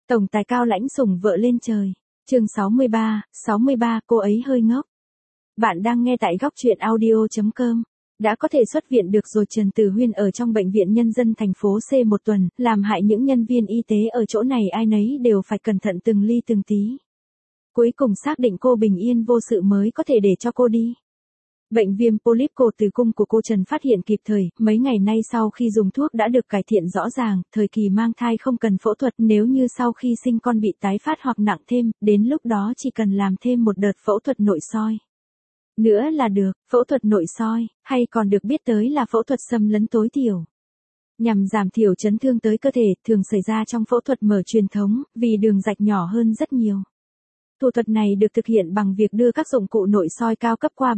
Tổng tài cao lãnh sủng vợ lên trời. Chương 63, cô ấy hơi ngốc. Bạn đang nghe tại góc truyện audio.com. Đã có thể xuất viện được rồi. Trần Tử Huyên ở trong bệnh viện nhân dân thành phố C một tuần, làm hại những nhân viên y tế ở chỗ này ai nấy đều phải cẩn thận từng ly từng tí. Cuối cùng xác định cô bình yên vô sự mới có thể để cho cô đi. Bệnh viêm polyp cổ tử cung của cô Trần phát hiện kịp thời, mấy ngày nay sau khi dùng thuốc đã được cải thiện rõ ràng, thời kỳ mang thai không cần phẫu thuật, nếu như sau khi sinh con bị tái phát hoặc nặng thêm, đến lúc đó chỉ cần làm thêm một đợt phẫu thuật nội soi nữa là được. Phẫu thuật nội soi, hay còn được biết tới là phẫu thuật xâm lấn tối thiểu, nhằm giảm thiểu chấn thương tới cơ thể, thường xảy ra trong phẫu thuật mở truyền thống, vì đường rạch nhỏ hơn rất nhiều. Thủ thuật này được thực hiện bằng việc đưa các dụng cụ nội soi cao cấp qua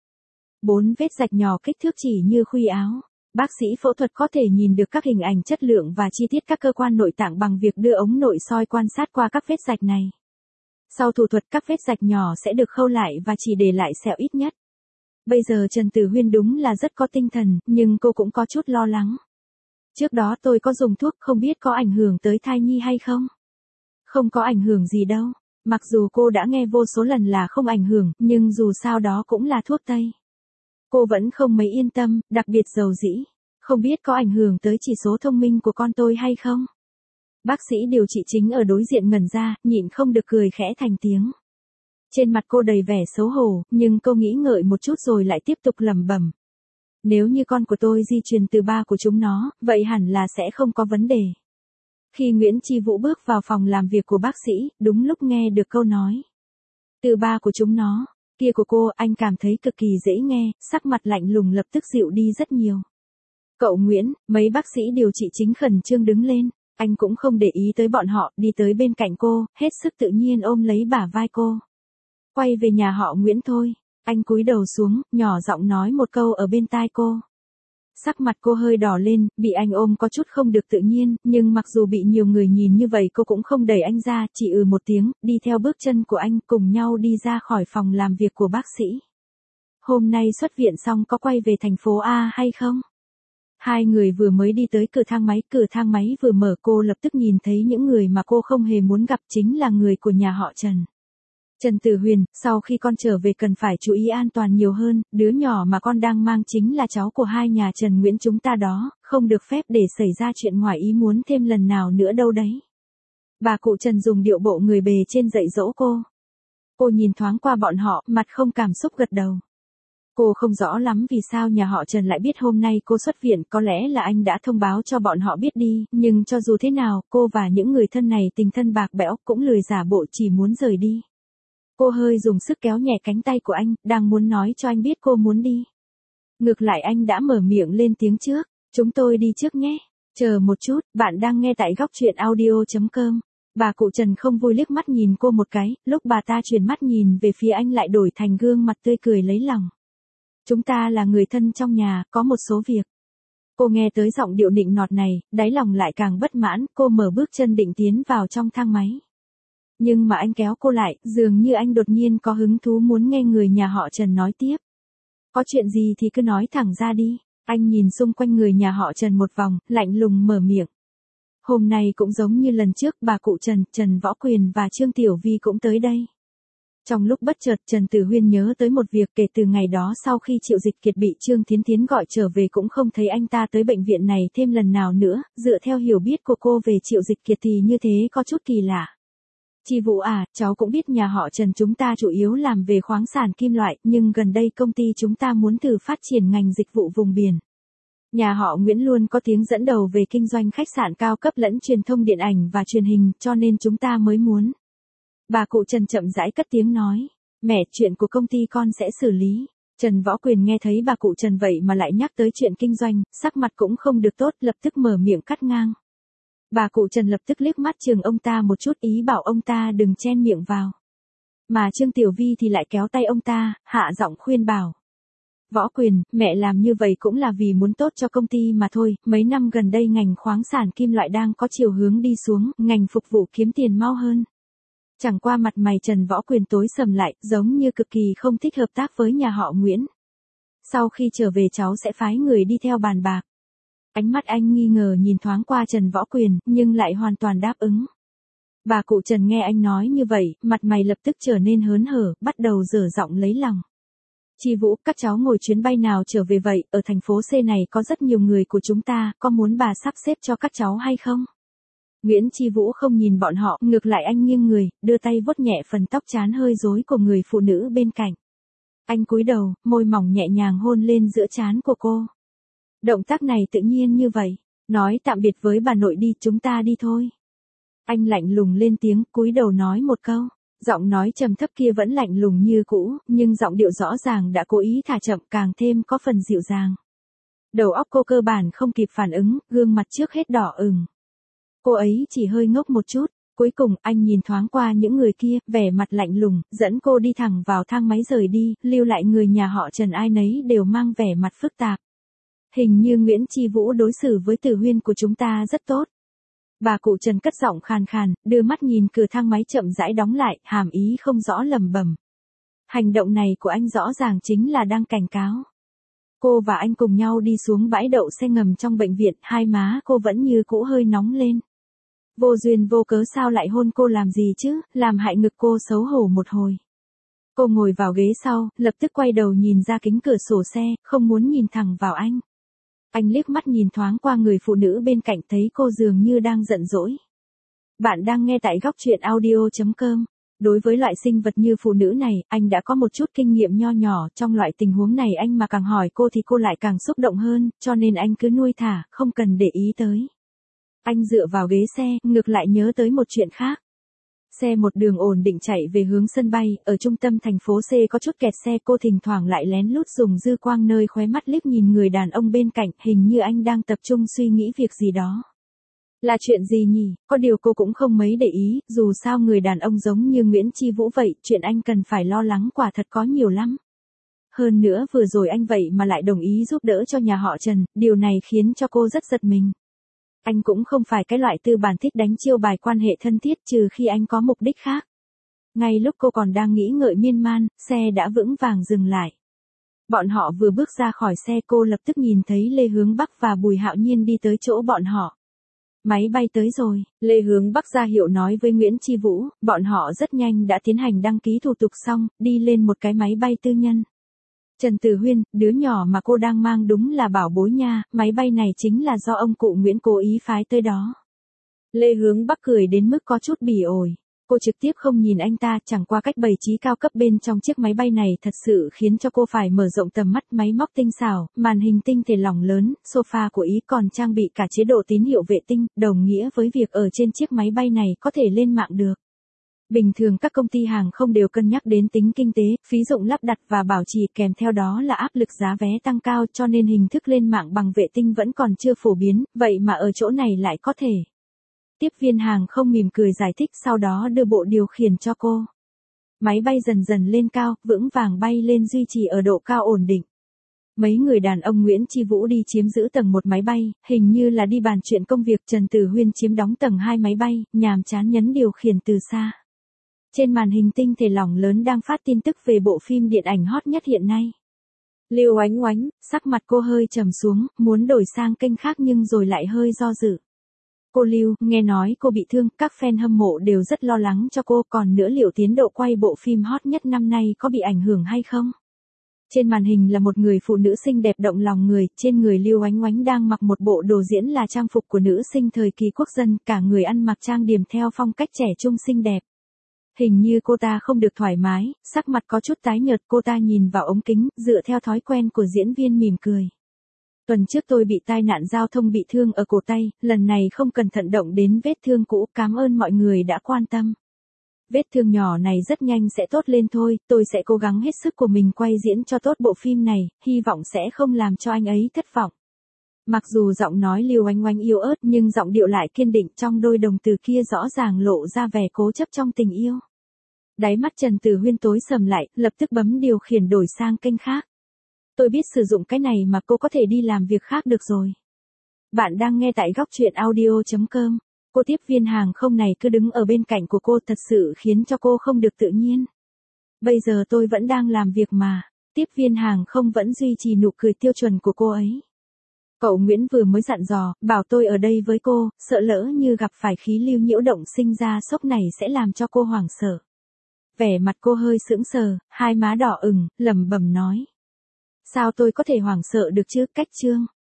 4 vết rạch nhỏ kích thước chỉ như khuy áo. Bác sĩ phẫu thuật có thể nhìn được các hình ảnh chất lượng và chi tiết các cơ quan nội tạng bằng việc đưa ống nội soi quan sát qua các vết rạch này. Sau thủ thuật các vết rạch nhỏ sẽ được khâu lại và chỉ để lại sẹo ít nhất. Bây giờ Trần Tử Huyên đúng là rất có tinh thần, nhưng cô cũng có chút lo lắng. Trước đó tôi có dùng thuốc không biết có ảnh hưởng tới thai nhi hay không? Không có ảnh hưởng gì đâu. Mặc dù cô đã nghe vô số lần là không ảnh hưởng, nhưng dù sao đó cũng là thuốc Tây. Cô vẫn không mấy yên tâm, đặc biệt dầu dĩ. Không biết có ảnh hưởng tới chỉ số thông minh của con tôi hay không? Bác sĩ điều trị chính ở đối diện ngẩn ra, nhịn không được cười khẽ thành tiếng. Trên mặt cô đầy vẻ xấu hổ, nhưng cô nghĩ ngợi một chút rồi lại tiếp tục lẩm bẩm. Nếu như con của tôi di truyền từ ba của chúng nó, vậy hẳn là sẽ không có vấn đề. Khi Nguyễn Chi Vũ bước vào phòng làm việc của bác sĩ, đúng lúc nghe được câu nói. Từ ba của chúng nó, kia của cô, anh cảm thấy cực kỳ dễ nghe, sắc mặt lạnh lùng lập tức dịu đi rất nhiều. Cậu Nguyễn, mấy bác sĩ điều trị chính khẩn trương đứng lên, anh cũng không để ý tới bọn họ, đi tới bên cạnh cô, hết sức tự nhiên ôm lấy bả vai cô. Quay về nhà họ Nguyễn thôi, anh cúi đầu xuống, nhỏ giọng nói một câu ở bên tai cô. Sắc mặt cô hơi đỏ lên, bị anh ôm có chút không được tự nhiên, nhưng mặc dù bị nhiều người nhìn như vậy cô cũng không đẩy anh ra, chỉ một tiếng, đi theo bước chân của anh, cùng nhau đi ra khỏi phòng làm việc của bác sĩ. Hôm nay xuất viện xong có quay về thành phố A hay không? Hai người vừa mới đi tới cửa thang máy vừa mở cô lập tức nhìn thấy những người mà cô không hề muốn gặp, chính là người của nhà họ Trần. Trần Tử Huyên, sau khi con trở về cần phải chú ý an toàn nhiều hơn, đứa nhỏ mà con đang mang chính là cháu của hai nhà Trần Nguyễn chúng ta đó, không được phép để xảy ra chuyện ngoài ý muốn thêm lần nào nữa đâu đấy. Bà cụ Trần dùng điệu bộ người bề trên dạy dỗ cô. Cô nhìn thoáng qua bọn họ, mặt không cảm xúc gật đầu. Cô không rõ lắm vì sao nhà họ Trần lại biết hôm nay cô xuất viện, có lẽ là anh đã thông báo cho bọn họ biết đi, nhưng cho dù thế nào, cô và những người thân này tình thân bạc bẽo, cũng lười giả bộ chỉ muốn rời đi. Cô hơi dùng sức kéo nhẹ cánh tay của anh, đang muốn nói cho anh biết cô muốn đi. Ngược lại anh đã mở miệng lên tiếng trước, chúng tôi đi trước nhé. Chờ một chút, bạn đang nghe tại góc truyện audio.com. Bà cụ Trần không vui liếc mắt nhìn cô một cái, lúc bà ta chuyển mắt nhìn về phía anh lại đổi thành gương mặt tươi cười lấy lòng. Chúng ta là người thân trong nhà, có một số việc. Cô nghe tới giọng điệu nịnh nọt này, đáy lòng lại càng bất mãn, cô mở bước chân định tiến vào trong thang máy. Nhưng mà anh kéo cô lại, dường như anh đột nhiên có hứng thú muốn nghe người nhà họ Trần nói tiếp. Có chuyện gì thì cứ nói thẳng ra đi. Anh nhìn xung quanh người nhà họ Trần một vòng, lạnh lùng mở miệng. Hôm nay cũng giống như lần trước, bà cụ Trần, Trần Võ Quyền và Trương Tiểu Vi cũng tới đây. Trong lúc bất chợt Trần Tử Huyên nhớ tới một việc, kể từ ngày đó sau khi Triệu Dịch Kiệt bị Trương Thiến Thiến gọi trở về cũng không thấy anh ta tới bệnh viện này thêm lần nào nữa, dựa theo hiểu biết của cô về Triệu Dịch Kiệt thì như thế có chút kỳ lạ. Chi Vũ à, cháu cũng biết nhà họ Trần chúng ta chủ yếu làm về khoáng sản kim loại, nhưng gần đây công ty chúng ta muốn thử phát triển ngành dịch vụ vùng biển. Nhà họ Nguyễn luôn có tiếng dẫn đầu về kinh doanh khách sạn cao cấp lẫn truyền thông điện ảnh và truyền hình, cho nên chúng ta mới muốn. Bà cụ Trần chậm rãi cất tiếng nói, mẹ, chuyện của công ty con sẽ xử lý. Trần Võ Quyền nghe thấy bà cụ Trần vậy mà lại nhắc tới chuyện kinh doanh, sắc mặt cũng không được tốt, lập tức mở miệng cắt ngang. Bà cụ Trần lập tức liếc mắt chừng ông ta một chút, ý bảo ông ta đừng chen miệng vào. Mà Trương Tiểu Vi thì lại kéo tay ông ta, hạ giọng khuyên bảo. Võ Quyền, mẹ làm như vậy cũng là vì muốn tốt cho công ty mà thôi, mấy năm gần đây ngành khoáng sản kim loại đang có chiều hướng đi xuống, ngành phục vụ kiếm tiền mau hơn. Chẳng qua mặt mày Trần Võ Quyền tối sầm lại, giống như cực kỳ không thích hợp tác với nhà họ Nguyễn. Sau khi trở về cháu sẽ phái người đi theo bàn bạc. Ánh mắt anh nghi ngờ nhìn thoáng qua Trần Võ Quyền, nhưng lại hoàn toàn đáp ứng. Bà cụ Trần nghe anh nói như vậy, mặt mày lập tức trở nên hớn hở, bắt đầu dở giọng lấy lòng. Chi Vũ, các cháu ngồi chuyến bay nào trở về vậy, ở thành phố C này có rất nhiều người của chúng ta, có muốn bà sắp xếp cho các cháu hay không? Nguyễn Chi Vũ không nhìn bọn họ, ngược lại anh nghiêng người, đưa tay vuốt nhẹ phần tóc trán hơi rối của người phụ nữ bên cạnh. Anh cúi đầu, môi mỏng nhẹ nhàng hôn lên giữa trán của cô. Động tác này tự nhiên như vậy, nói tạm biệt với bà nội đi, chúng ta đi thôi. Anh lạnh lùng lên tiếng, cúi đầu nói một câu. Giọng nói trầm thấp kia vẫn lạnh lùng như cũ, nhưng giọng điệu rõ ràng đã cố ý thả chậm, càng thêm có phần dịu dàng. Đầu óc cô cơ bản không kịp phản ứng, gương mặt trước hết đỏ ửng. Cô ấy chỉ hơi ngốc một chút, cuối cùng anh nhìn thoáng qua những người kia, vẻ mặt lạnh lùng, dẫn cô đi thẳng vào thang máy rời đi, lưu lại người nhà họ Trần ai nấy đều mang vẻ mặt phức tạp. Hình như Nguyễn Chi Vũ đối xử với Từ Huyên của chúng ta rất tốt. Bà cụ Trần cất giọng khàn khàn, đưa mắt nhìn cửa thang máy chậm rãi đóng lại, hàm ý không rõ lẩm bẩm. Hành động này của anh rõ ràng chính là đang cảnh cáo. Cô và anh cùng nhau đi xuống bãi đậu xe ngầm trong bệnh viện, hai má cô vẫn như cũ hơi nóng lên. Vô duyên vô cớ sao lại hôn cô làm gì chứ, làm hại ngực cô xấu hổ một hồi. Cô ngồi vào ghế sau, lập tức quay đầu nhìn ra kính cửa sổ xe, không muốn nhìn thẳng vào anh. Anh liếc mắt nhìn thoáng qua người phụ nữ bên cạnh thấy cô dường như đang giận dỗi. Bạn đang nghe tại góc truyện audio.com. Đối với loại sinh vật như phụ nữ này, anh đã có một chút kinh nghiệm nho nhỏ, trong loại tình huống này anh mà càng hỏi cô thì cô lại càng xúc động hơn, cho nên anh cứ nuôi thả, không cần để ý tới. Anh dựa vào ghế xe, ngược lại nhớ tới một chuyện khác. Xe một đường ổn định chạy về hướng sân bay, ở trung tâm thành phố C có chút kẹt xe, cô thỉnh thoảng lại lén lút dùng dư quang nơi khóe mắt liếc nhìn người đàn ông bên cạnh, hình như anh đang tập trung suy nghĩ việc gì đó. Là chuyện gì nhỉ, có điều cô cũng không mấy để ý, dù sao người đàn ông giống như Nguyễn Chi Vũ vậy, chuyện anh cần phải lo lắng quả thật có nhiều lắm. Hơn nữa vừa rồi anh vậy mà lại đồng ý giúp đỡ cho nhà họ Trần, điều này khiến cho cô rất giật mình. Anh cũng không phải cái loại tư bản thích đánh chiêu bài quan hệ thân thiết trừ khi anh có mục đích khác. Ngay lúc cô còn đang nghĩ ngợi miên man, xe đã vững vàng dừng lại. Bọn họ vừa bước ra khỏi xe cô lập tức nhìn thấy Lê Hướng Bắc và Bùi Hạo Nhiên đi tới chỗ bọn họ. Máy bay tới rồi, Lê Hướng Bắc ra hiệu nói với Nguyễn Chi Vũ, bọn họ rất nhanh đã tiến hành đăng ký thủ tục xong, đi lên một cái máy bay tư nhân. Trần Từ Huyên, đứa nhỏ mà cô đang mang đúng là bảo bối nha, máy bay này chính là do ông cụ Nguyễn cố ý phái tới đó. Lê Hướng Bắc cười đến mức có chút bỉ ổi. Cô trực tiếp không nhìn anh ta, chẳng qua cách bày trí cao cấp bên trong chiếc máy bay này thật sự khiến cho cô phải mở rộng tầm mắt. Máy móc tinh xảo, màn hình tinh thể lỏng lớn, sofa của Ý còn trang bị cả chế độ tín hiệu vệ tinh, đồng nghĩa với việc ở trên chiếc máy bay này có thể lên mạng được. Bình thường các công ty hàng không đều cân nhắc đến tính kinh tế, phí dụng lắp đặt và bảo trì, kèm theo đó là áp lực giá vé tăng cao, cho nên hình thức lên mạng bằng vệ tinh vẫn còn chưa phổ biến, vậy mà ở chỗ này lại có thể. Tiếp viên hàng không mỉm cười giải thích, sau đó đưa bộ điều khiển cho cô. Máy bay dần dần lên cao, vững vàng bay lên, duy trì ở độ cao ổn định. Mấy người đàn ông Nguyễn Chi Vũ đi chiếm giữ tầng 1 máy bay, hình như là đi bàn chuyện công việc. Trần Từ Huyên chiếm đóng tầng 2 máy bay, nhàm chán nhấn điều khiển từ xa. Trên màn hình tinh thể lỏng lớn đang phát tin tức về bộ phim điện ảnh hot nhất hiện nay. Lưu Oánh Oánh, sắc mặt cô hơi trầm xuống, muốn đổi sang kênh khác nhưng rồi lại hơi do dự. Cô Lưu, nghe nói cô bị thương, các fan hâm mộ đều rất lo lắng cho cô, còn nữa liệu tiến độ quay bộ phim hot nhất năm nay có bị ảnh hưởng hay không? Trên màn hình là một người phụ nữ xinh đẹp động lòng người, trên người Lưu Oánh Oánh đang mặc một bộ đồ diễn là trang phục của nữ sinh thời kỳ quốc dân, cả người ăn mặc trang điểm theo phong cách trẻ trung xinh đẹp. Hình như cô ta không được thoải mái, sắc mặt có chút tái nhợt, cô ta nhìn vào ống kính, dựa theo thói quen của diễn viên mỉm cười. Tuần trước tôi bị tai nạn giao thông bị thương ở cổ tay, lần này không cẩn thận động đến vết thương cũ, cảm ơn mọi người đã quan tâm. Vết thương nhỏ này rất nhanh sẽ tốt lên thôi, tôi sẽ cố gắng hết sức của mình quay diễn cho tốt bộ phim này, hy vọng sẽ không làm cho anh ấy thất vọng. Mặc dù giọng nói Lưu Oánh Oánh yếu ớt nhưng giọng điệu lại kiên định, trong đôi đồng từ kia rõ ràng lộ ra vẻ cố chấp trong tình yêu. Đáy mắt Trần Từ Huyên tối sầm lại, lập tức bấm điều khiển đổi sang kênh khác. Tôi biết sử dụng cái này mà cô có thể đi làm việc khác được rồi. Bạn đang nghe tại góc truyện audio.com. Cô tiếp viên hàng không này cứ đứng ở bên cạnh của cô thật sự khiến cho cô không được tự nhiên. Bây giờ tôi vẫn đang làm việc mà. Tiếp viên hàng không vẫn duy trì nụ cười tiêu chuẩn của cô ấy. Cậu Nguyễn vừa mới dặn dò, bảo tôi ở đây với cô, sợ lỡ như gặp phải khí lưu nhiễu động sinh ra sốc này sẽ làm cho cô hoảng sợ. Vẻ mặt cô hơi sững sờ, hai má đỏ ửng, lẩm bẩm nói. Sao tôi có thể hoảng sợ được chứ, Cách Trương?